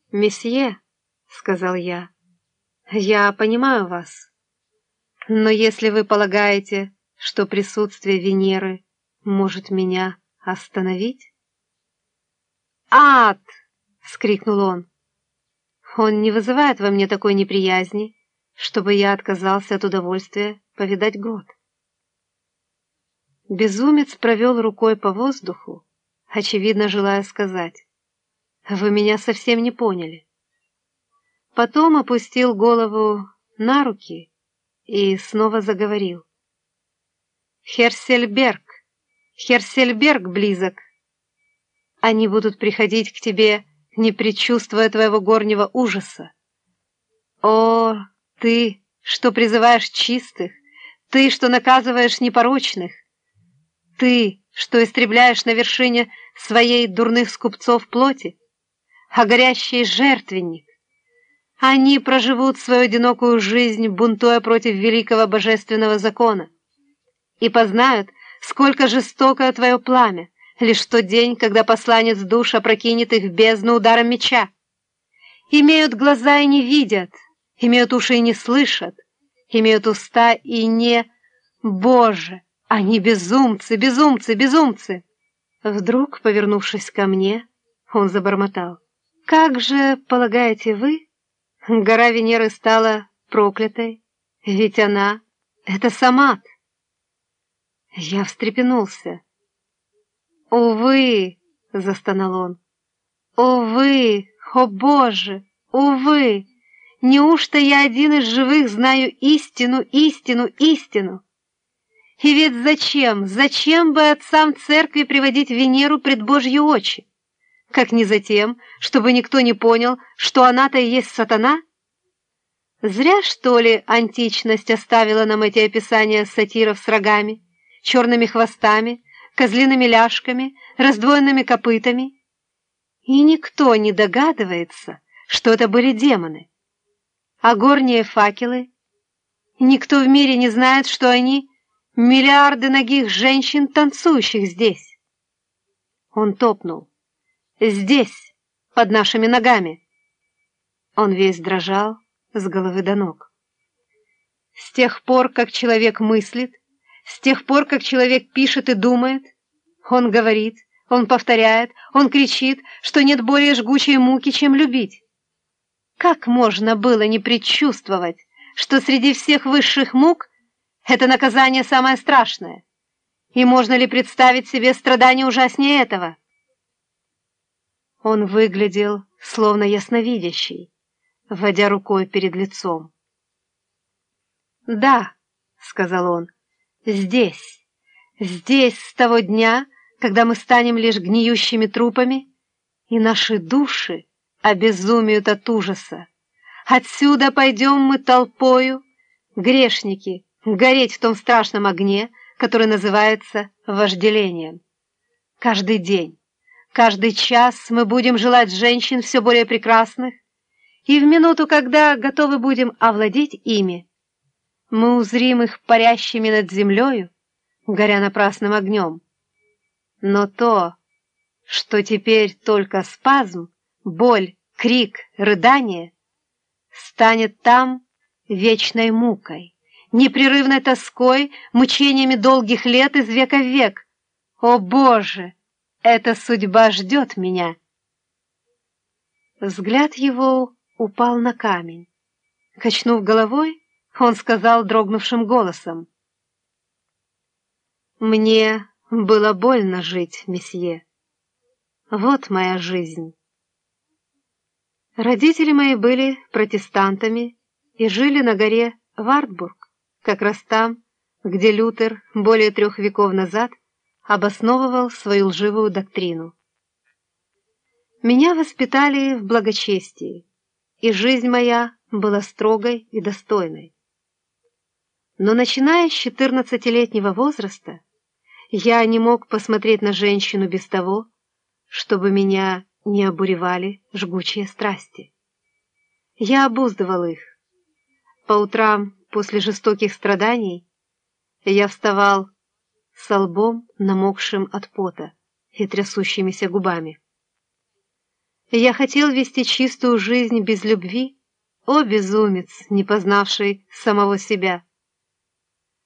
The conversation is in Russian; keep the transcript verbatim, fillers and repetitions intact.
«Месье», — сказал я, — «я понимаю вас, но если вы полагаете, что присутствие Венеры может меня остановить...» «Ад!» — вскрикнул он. «Он не вызывает во мне такой неприязни, чтобы я отказался от удовольствия повидать грот». Безумец провел рукой по воздуху, очевидно желая сказать: «Вы меня совсем не поняли». Потом опустил голову на руки и снова заговорил. «Херсельберг, Херсельберг близок. Они будут приходить к тебе, не предчувствуя твоего горнего ужаса. О, ты, что призываешь чистых, ты, что наказываешь непорочных, ты, что истребляешь на вершине своей дурных скупцов плоти, а горящий жертвенник. Они проживут свою одинокую жизнь, бунтуя против великого божественного закона, и познают, сколько жестокое твое пламя, лишь в тот день, когда посланец душ опрокинет их в бездну ударом меча. Имеют глаза и не видят, имеют уши и не слышат, имеют уста и не... Боже, они безумцы, безумцы, безумцы!» Вдруг, повернувшись ко мне, он забормотал: «Как же, полагаете вы, гора Венеры стала проклятой? Ведь она — это Самат». Я встрепенулся. «Увы!» — застонал он. «Увы! О Боже! Увы! Неужто я один из живых знаю истину, истину, истину? И ведь зачем, зачем бы отцам церкви приводить Венеру пред Божьи очи? Как не за тем, чтобы никто не понял, что она-то и есть сатана? Зря, что ли, античность оставила нам эти описания сатиров с рогами, черными хвостами, козлиными ляжками, раздвоенными копытами? И никто не догадывается, что это были демоны. А горние факелы? Никто в мире не знает, что они — миллиарды нагих женщин, танцующих здесь». Он топнул. «Здесь, под нашими ногами». Он весь дрожал с головы до ног. С тех пор, как человек мыслит, с тех пор, как человек пишет и думает, он говорит, он повторяет, он кричит, что нет более жгучей муки, чем любить. Как можно было не предчувствовать, что среди всех высших мук это наказание самое страшное? И можно ли представить себе страдание ужаснее этого? Он выглядел словно ясновидящий, водя рукой перед лицом. «Да», — сказал он, — «здесь, здесь с того дня, когда мы станем лишь гниющими трупами, и наши души обезумеют от ужаса. Отсюда пойдем мы толпою, грешники, гореть в том страшном огне, который называется вожделением. Каждый день, каждый час мы будем желать женщин все более прекрасных, и в минуту, когда готовы будем овладеть ими, мы узрим их парящими над землею, горя напрасным огнем. Но то, что теперь только спазм, боль, крик, рыдание, станет там вечной мукой, непрерывной тоской, мучениями долгих лет из века в век. О, Боже! Эта судьба ждет меня!» Взгляд его упал на камень. Качнув головой, он сказал дрогнувшим голосом: «Мне было больно жить, месье. Вот моя жизнь». Родители мои были протестантами и жили на горе Вартбург, как раз там, где Лютер более трех веков назад обосновывал свою лживую доктрину. Меня воспитали в благочестии, и жизнь моя была строгой и достойной. Но начиная с четырнадцатилетнего возраста, я не мог посмотреть на женщину без того, чтобы меня не обуревали жгучие страсти. Я обуздывал их. По утрам после жестоких страданий я вставал со лбом, намокшим от пота, и трясущимися губами. Я хотел вести чистую жизнь без любви, о, безумец, не познавший самого себя!